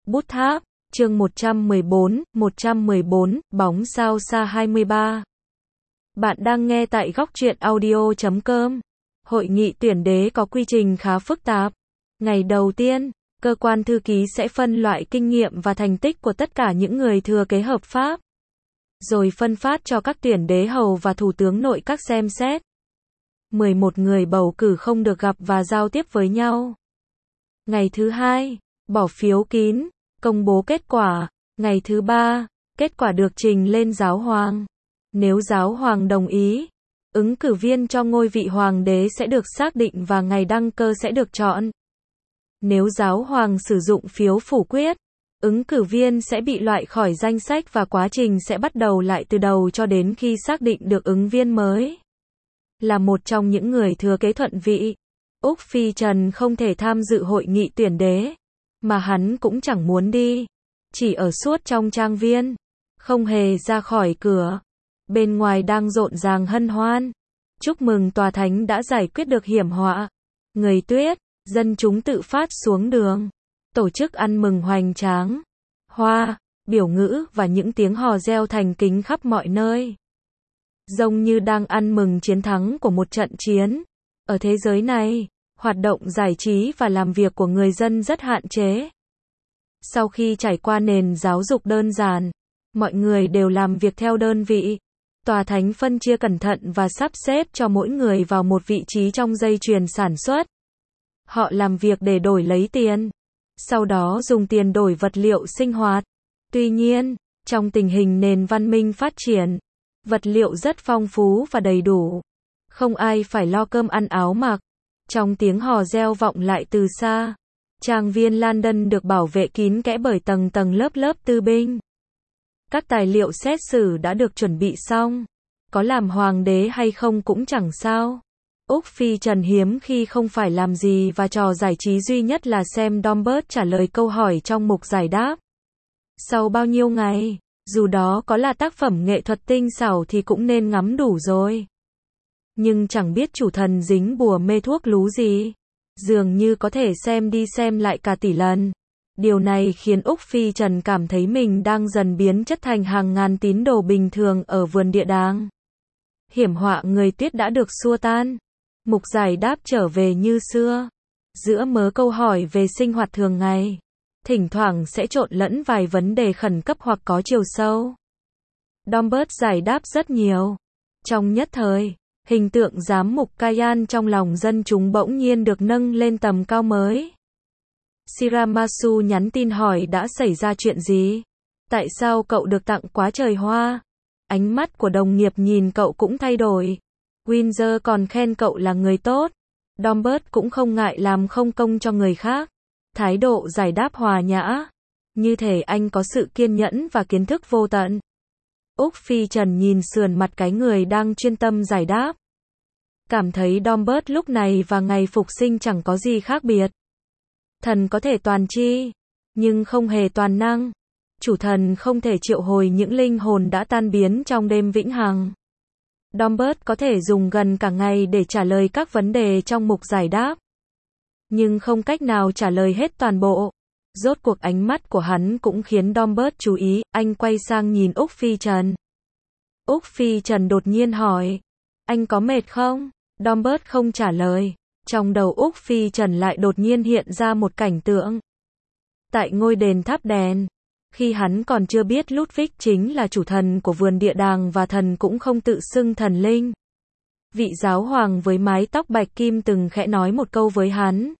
Bút tháp, chương 114, bóng sao xa 23. Bạn đang nghe tại góc truyện audio.com. Hội nghị tuyển đế có quy trình khá phức tạp. Ngày đầu tiên, cơ quan thư ký sẽ phân loại kinh nghiệm và thành tích của tất cả những người thừa kế hợp pháp, rồi phân phát cho các tuyển đế hầu và thủ tướng nội các xem xét. 11 người bầu cử không được gặp và giao tiếp với nhau. Ngày thứ hai, bỏ phiếu kín, công bố kết quả. Ngày thứ ba, kết quả được trình lên giáo hoàng. Nếu giáo hoàng đồng ý, ứng cử viên cho ngôi vị hoàng đế sẽ được xác định và ngày đăng cơ sẽ được chọn. Nếu giáo hoàng sử dụng phiếu phủ quyết, ứng cử viên sẽ bị loại khỏi danh sách và quá trình sẽ bắt đầu lại từ đầu cho đến khi xác định được ứng viên mới. Là một trong những người thừa kế thuận vị, Úc Phi Trần không thể tham dự hội nghị tuyển đế, mà hắn cũng chẳng muốn đi, chỉ ở suốt trong trang viên, không hề ra khỏi cửa. Bên ngoài đang rộn ràng hân hoan, chúc mừng tòa thánh đã giải quyết được hiểm họa. Người tuyết, dân chúng tự phát xuống đường, tổ chức ăn mừng hoành tráng, hoa, biểu ngữ và những tiếng hò reo thành kính khắp mọi nơi. Giống như đang ăn mừng chiến thắng của một trận chiến. Ở thế giới này, hoạt động giải trí và làm việc của người dân rất hạn chế. Sau khi trải qua nền giáo dục đơn giản, mọi người đều làm việc theo đơn vị. Tòa thánh phân chia cẩn thận và sắp xếp cho mỗi người vào một vị trí trong dây chuyền sản xuất. Họ làm việc để đổi lấy tiền, sau đó dùng tiền đổi vật liệu sinh hoạt. Tuy nhiên, trong tình hình nền văn minh phát triển, vật liệu rất phong phú và đầy đủ. Không ai phải lo cơm ăn áo mặc. Trong tiếng hò reo vọng lại từ xa, trang viên London được bảo vệ kín kẽ bởi tầng tầng lớp lớp tư binh. Các tài liệu xét xử đã được chuẩn bị xong. Có làm hoàng đế hay không cũng chẳng sao. Úc Phi Trần hiếm khi không phải làm gì và trò giải trí duy nhất là xem Dombert trả lời câu hỏi trong mục giải đáp. Sau bao nhiêu ngày, dù đó có là tác phẩm nghệ thuật tinh xảo thì cũng nên ngắm đủ rồi. Nhưng chẳng biết chủ thần dính bùa mê thuốc lú gì. Dường như có thể xem đi xem lại cả tỷ lần. Điều này khiến Úc Phi Trần cảm thấy mình đang dần biến chất thành hàng ngàn tín đồ bình thường ở vườn địa đàng. Hiểm họa người tuyết đã được xua tan. Mục giải đáp trở về như xưa. Giữa mớ câu hỏi về sinh hoạt thường ngày, thỉnh thoảng sẽ trộn lẫn vài vấn đề khẩn cấp hoặc có chiều sâu. Dombert giải đáp rất nhiều. Trong nhất thời, hình tượng giám mục Kayan trong lòng dân chúng bỗng nhiên được nâng lên tầm cao mới. Shiramasu nhắn tin hỏi đã xảy ra chuyện gì? Tại sao cậu được tặng quá trời hoa? Ánh mắt của đồng nghiệp nhìn cậu cũng thay đổi. Windsor còn khen cậu là người tốt. Dombert cũng không ngại làm không công cho người khác. Thái độ giải đáp hòa nhã. Như thể anh có sự kiên nhẫn và kiến thức vô tận. Úc Phi Trần nhìn sườn mặt cái người đang chuyên tâm giải đáp. Cảm thấy Dombert lúc này và ngày phục sinh chẳng có gì khác biệt. Thần có thể toàn tri, nhưng không hề toàn năng. Chủ thần không thể triệu hồi những linh hồn đã tan biến trong đêm vĩnh hằng. Dombert có thể dùng gần cả ngày để trả lời các vấn đề trong mục giải đáp, nhưng không cách nào trả lời hết toàn bộ. Rốt cuộc ánh mắt của hắn cũng khiến Dombert chú ý, anh quay sang nhìn Úc Phi Trần. Úc Phi Trần đột nhiên hỏi, anh có mệt không? Dombert không trả lời. Trong đầu Úc Phi Trần lại đột nhiên hiện ra một cảnh tượng. Tại ngôi đền tháp đèn, khi hắn còn chưa biết Ludwig chính là chủ thần của vườn địa đàng và thần cũng không tự xưng thần linh. Vị giáo hoàng với mái tóc bạch kim từng khẽ nói một câu với hắn.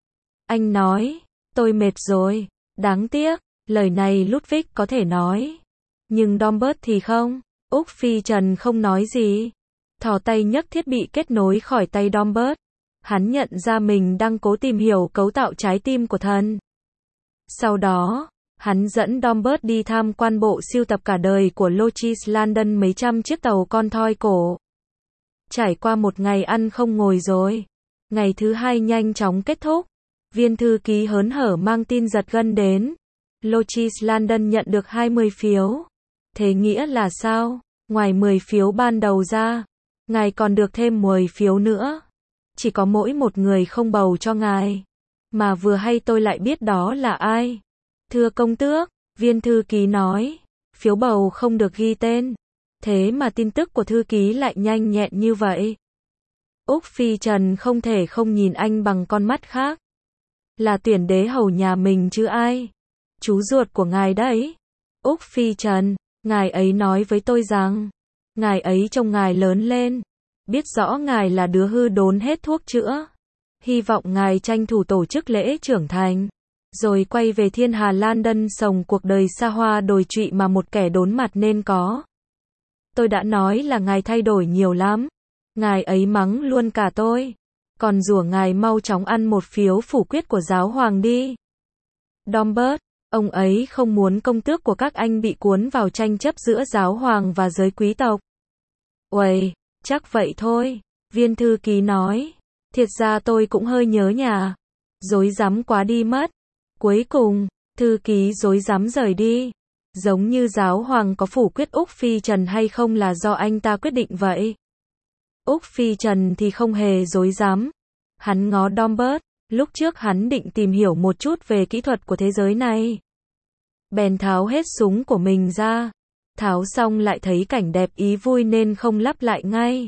Anh nói, tôi mệt rồi. Đáng tiếc, lời này Ludwig có thể nói. Nhưng Dombert thì không. Úc Phi Trần không nói gì. Thò tay nhấc thiết bị kết nối khỏi tay Dombert. Hắn nhận ra mình đang cố tìm hiểu cấu tạo trái tim của thần. Sau đó, hắn dẫn Dombert đi tham quan bộ sưu tập cả đời của Lochis London mấy trăm chiếc tàu con thoi cổ. Trải qua một ngày ăn không ngồi rồi. Ngày thứ hai nhanh chóng kết thúc. Viên thư ký hớn hở mang tin giật gân đến. Lochis London nhận được 20 phiếu. Thế nghĩa là sao? Ngoài 10 phiếu ban đầu ra, ngài còn được thêm 10 phiếu nữa. Chỉ có mỗi một người không bầu cho ngài. Mà vừa hay tôi lại biết đó là ai. Thưa công tước, viên thư ký nói, phiếu bầu không được ghi tên. Thế mà tin tức của thư ký lại nhanh nhẹn như vậy. Úc Phi Trần không thể không nhìn anh bằng con mắt khác. Là tuyển đế hầu nhà mình chứ ai. Chú ruột của ngài đấy. Úc Phi Trần, ngài ấy nói với tôi rằng, ngài ấy trông ngài lớn lên. Biết rõ ngài là đứa hư đốn hết thuốc chữa. Hy vọng ngài tranh thủ tổ chức lễ trưởng thành. Rồi quay về thiên hà London sống cuộc đời xa hoa đồi trụy mà một kẻ đốn mặt nên có. Tôi đã nói là ngài thay đổi nhiều lắm. Ngài ấy mắng luôn cả tôi. Còn rủa ngài mau chóng ăn một phiếu phủ quyết của giáo hoàng đi. Dombert, ông ấy không muốn công tước của các anh bị cuốn vào tranh chấp giữa giáo hoàng và giới quý tộc. Uầy, chắc vậy thôi, viên thư ký nói. Thiệt ra tôi cũng hơi nhớ nhà. Rối rắm quá đi mất. Cuối cùng, thư ký rối rắm rời đi. Giống như giáo hoàng có phủ quyết Úc Phi Trần hay không là do anh ta quyết định vậy. Úc Phi Trần thì không hề rối rắm. Hắn ngó Dombert, lúc trước hắn định tìm hiểu một chút về kỹ thuật của thế giới này. Bèn tháo hết súng của mình ra. Tháo xong lại thấy cảnh đẹp ý vui nên không lắp lại ngay.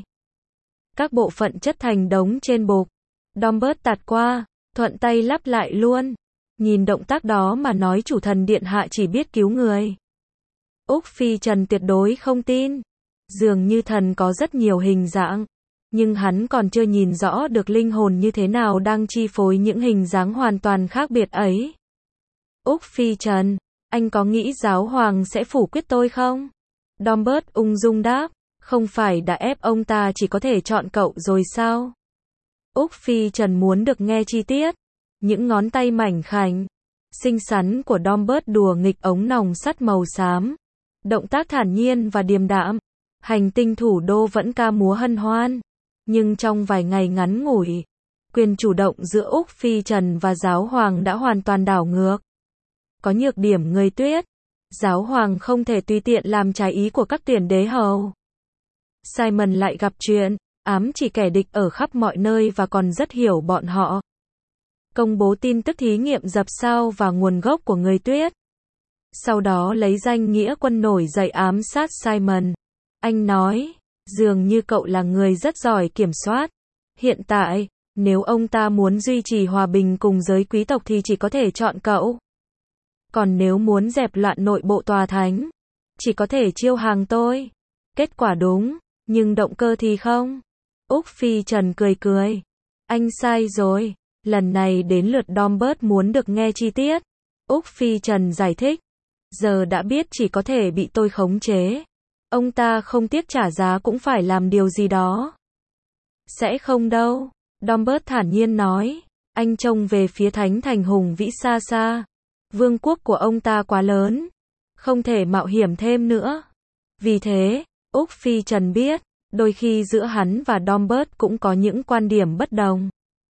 Các bộ phận chất thành đống trên bục. Dombert tạt qua, thuận tay lắp lại luôn. Nhìn động tác đó mà nói chủ thần điện hạ chỉ biết cứu người. Úc Phi Trần tuyệt đối không tin. Dường như thần có rất nhiều hình dạng. Nhưng hắn còn chưa nhìn rõ được linh hồn như thế nào đang chi phối những hình dáng hoàn toàn khác biệt ấy. Úc Phi Trần, anh có nghĩ giáo hoàng sẽ phủ quyết tôi không? Dombert ung dung đáp, không phải đã ép ông ta chỉ có thể chọn cậu rồi sao? Úc Phi Trần muốn được nghe chi tiết. Những ngón tay mảnh khảnh, xinh xắn của Dombert đùa nghịch ống nòng sắt màu xám. Động tác thản nhiên và điềm đạm. Hành tinh thủ đô vẫn ca múa hân hoan. Nhưng trong vài ngày ngắn ngủi, quyền chủ động giữa Úc Phi Trần và giáo hoàng đã hoàn toàn đảo ngược. Có nhược điểm người tuyết. Giáo hoàng không thể tùy tiện làm trái ý của các tuyển đế hầu. Simon lại gặp chuyện, ám chỉ kẻ địch ở khắp mọi nơi và còn rất hiểu bọn họ. Công bố tin tức thí nghiệm dập sao và nguồn gốc của người tuyết. Sau đó lấy danh nghĩa quân nổi dậy ám sát Simon. Anh nói, dường như cậu là người rất giỏi kiểm soát. Hiện tại, nếu ông ta muốn duy trì hòa bình cùng giới quý tộc thì chỉ có thể chọn cậu. Còn nếu muốn dẹp loạn nội bộ tòa thánh, chỉ có thể chiêu hàng tôi. Kết quả đúng, nhưng động cơ thì không. Úc Phi Trần cười cười. Anh sai rồi. Lần này đến lượt Dombert muốn được nghe chi tiết. Úc Phi Trần giải thích. Giờ đã biết chỉ có thể bị tôi khống chế. Ông ta không tiếc trả giá cũng phải làm điều gì đó. Sẽ không đâu. Dombert thản nhiên nói. Anh trông về phía thánh thành hùng vĩ xa xa. Vương quốc của ông ta quá lớn. Không thể mạo hiểm thêm nữa. Vì thế, Úc Phi Trần biết, đôi khi giữa hắn và Dombert cũng có những quan điểm bất đồng.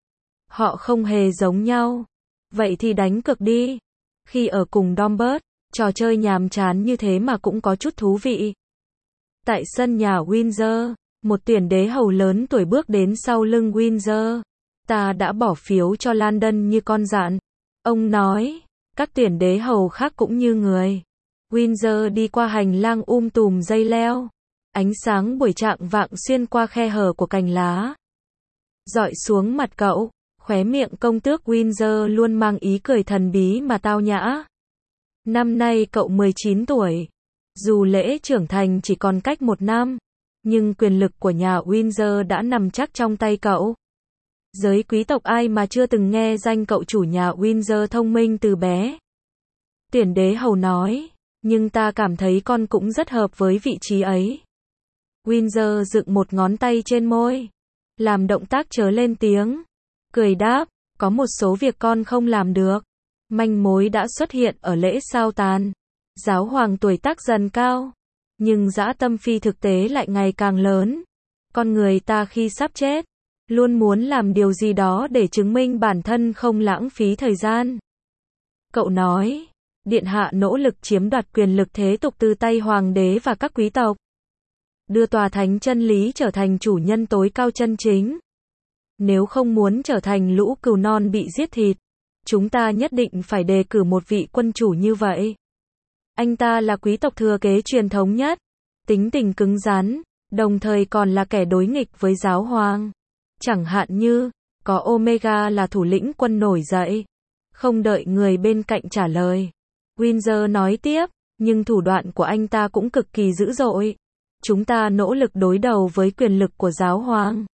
Họ không hề giống nhau. Vậy thì đánh cược đi. Khi ở cùng Dombert, trò chơi nhàm chán như thế mà cũng có chút thú vị. Tại sân nhà Windsor, một tuyển đế hầu lớn tuổi bước đến sau lưng Windsor. Ta đã bỏ phiếu cho London như con dạn. Ông nói, các tuyển đế hầu khác cũng như người. Windsor đi qua hành lang tùm dây leo. Ánh sáng buổi trạng vạng xuyên qua khe hở của cành lá. Dọi xuống mặt cậu, khóe miệng công tước Windsor luôn mang ý cười thần bí mà tao nhã. Năm nay cậu 19 tuổi. Dù lễ trưởng thành chỉ còn cách 1 năm, nhưng quyền lực của nhà Windsor đã nằm chắc trong tay cậu. Giới quý tộc ai mà chưa từng nghe danh cậu chủ nhà Windsor thông minh từ bé. Tuyển đế hầu nói, nhưng ta cảm thấy con cũng rất hợp với vị trí ấy. Windsor dựng một ngón tay trên môi, làm động tác chớ lên tiếng. Cười đáp, có một số việc con không làm được. Manh mối đã xuất hiện ở lễ sao tàn. Giáo hoàng tuổi tác dần cao, nhưng dã tâm phi thực tế lại ngày càng lớn. Con người ta khi sắp chết, luôn muốn làm điều gì đó để chứng minh bản thân không lãng phí thời gian. Cậu nói, điện hạ nỗ lực chiếm đoạt quyền lực thế tục từ tay hoàng đế và các quý tộc. Đưa tòa thánh chân lý trở thành chủ nhân tối cao chân chính. Nếu không muốn trở thành lũ cừu non bị giết thịt, chúng ta nhất định phải đề cử một vị quân chủ như vậy. Anh ta là quý tộc thừa kế truyền thống nhất, tính tình cứng rắn, đồng thời còn là kẻ đối nghịch với giáo hoàng. Chẳng hạn như, có Omega là thủ lĩnh quân nổi dậy. Không đợi người bên cạnh trả lời, Windsor nói tiếp, nhưng thủ đoạn của anh ta cũng cực kỳ dữ dội. Chúng ta nỗ lực đối đầu với quyền lực của giáo hoàng.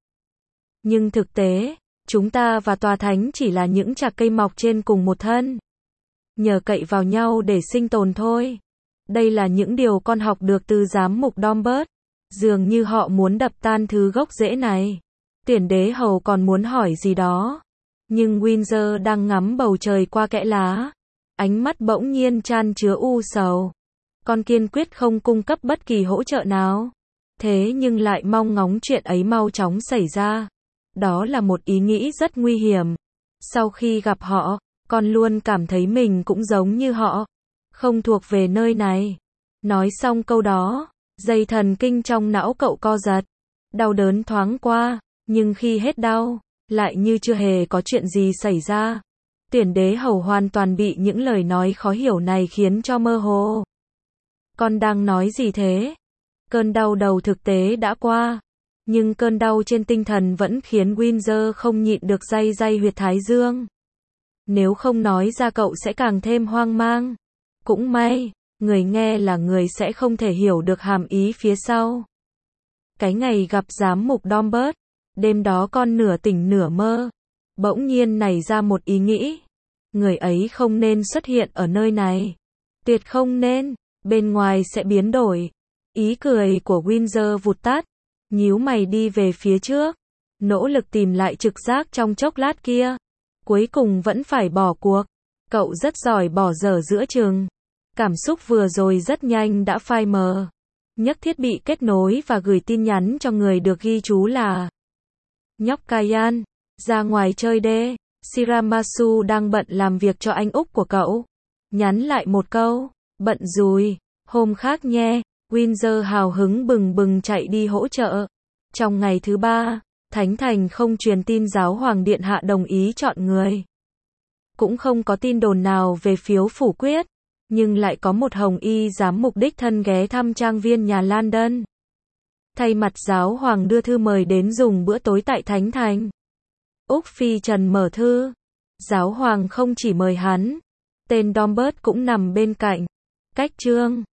Nhưng thực tế, chúng ta và tòa thánh chỉ là những chạc cây mọc trên cùng một thân. Nhờ cậy vào nhau để sinh tồn thôi. Đây là những điều con học được từ giám mục Dombert. Dường như họ muốn đập tan thứ gốc rễ này. Tuyển đế hầu còn muốn hỏi gì đó. Nhưng Windsor đang ngắm bầu trời qua kẽ lá. Ánh mắt bỗng nhiên chan chứa u sầu. Con kiên quyết không cung cấp bất kỳ hỗ trợ nào. Thế nhưng lại mong ngóng chuyện ấy mau chóng xảy ra. Đó là một ý nghĩ rất nguy hiểm. Sau khi gặp họ, con luôn cảm thấy mình cũng giống như họ. Không thuộc về nơi này. Nói xong câu đó, dây thần kinh trong não cậu co giật. Đau đớn thoáng qua, nhưng khi hết đau, lại như chưa hề có chuyện gì xảy ra. Tuyển đế hầu hoàn toàn bị những lời nói khó hiểu này khiến cho mơ hồ. Con đang nói gì thế? Cơn đau đầu thực tế đã qua. Nhưng cơn đau trên tinh thần vẫn khiến Windsor không nhịn được day day huyệt thái dương. Nếu không nói ra cậu sẽ càng thêm hoang mang. Cũng may, người nghe là người sẽ không thể hiểu được hàm ý phía sau. Cái ngày gặp giám mục Dombert, đêm đó con nửa tỉnh nửa mơ. Bỗng nhiên nảy ra một ý nghĩ. Người ấy không nên xuất hiện ở nơi này. Tuyệt không nên, bên ngoài sẽ biến đổi. Ý cười của Windsor vụt tắt. Nhíu mày đi về phía trước. Nỗ lực tìm lại trực giác trong chốc lát kia. Cuối cùng vẫn phải bỏ cuộc. Cậu rất giỏi bỏ dở giữa chừng. Cảm xúc vừa rồi rất nhanh đã phai mờ. Nhấc thiết bị kết nối và gửi tin nhắn cho người được ghi chú là Nhóc Kayan, ra ngoài chơi đê. Shiramasu đang bận làm việc cho anh út của cậu. Nhắn lại một câu, bận rồi, hôm khác nhé. Windsor hào hứng bừng bừng chạy đi hỗ trợ. Trong ngày thứ 3, Thánh Thành không truyền tin giáo hoàng điện hạ đồng ý chọn người. Cũng không có tin đồn nào về phiếu phủ quyết. Nhưng lại có một hồng y giám mục đích thân ghé thăm trang viên nhà London. Thay mặt giáo hoàng đưa thư mời đến dùng bữa tối tại Thánh Thành. Úc Phi Trần mở thư. Giáo hoàng không chỉ mời hắn. Tên Dombert cũng nằm bên cạnh. Cách chương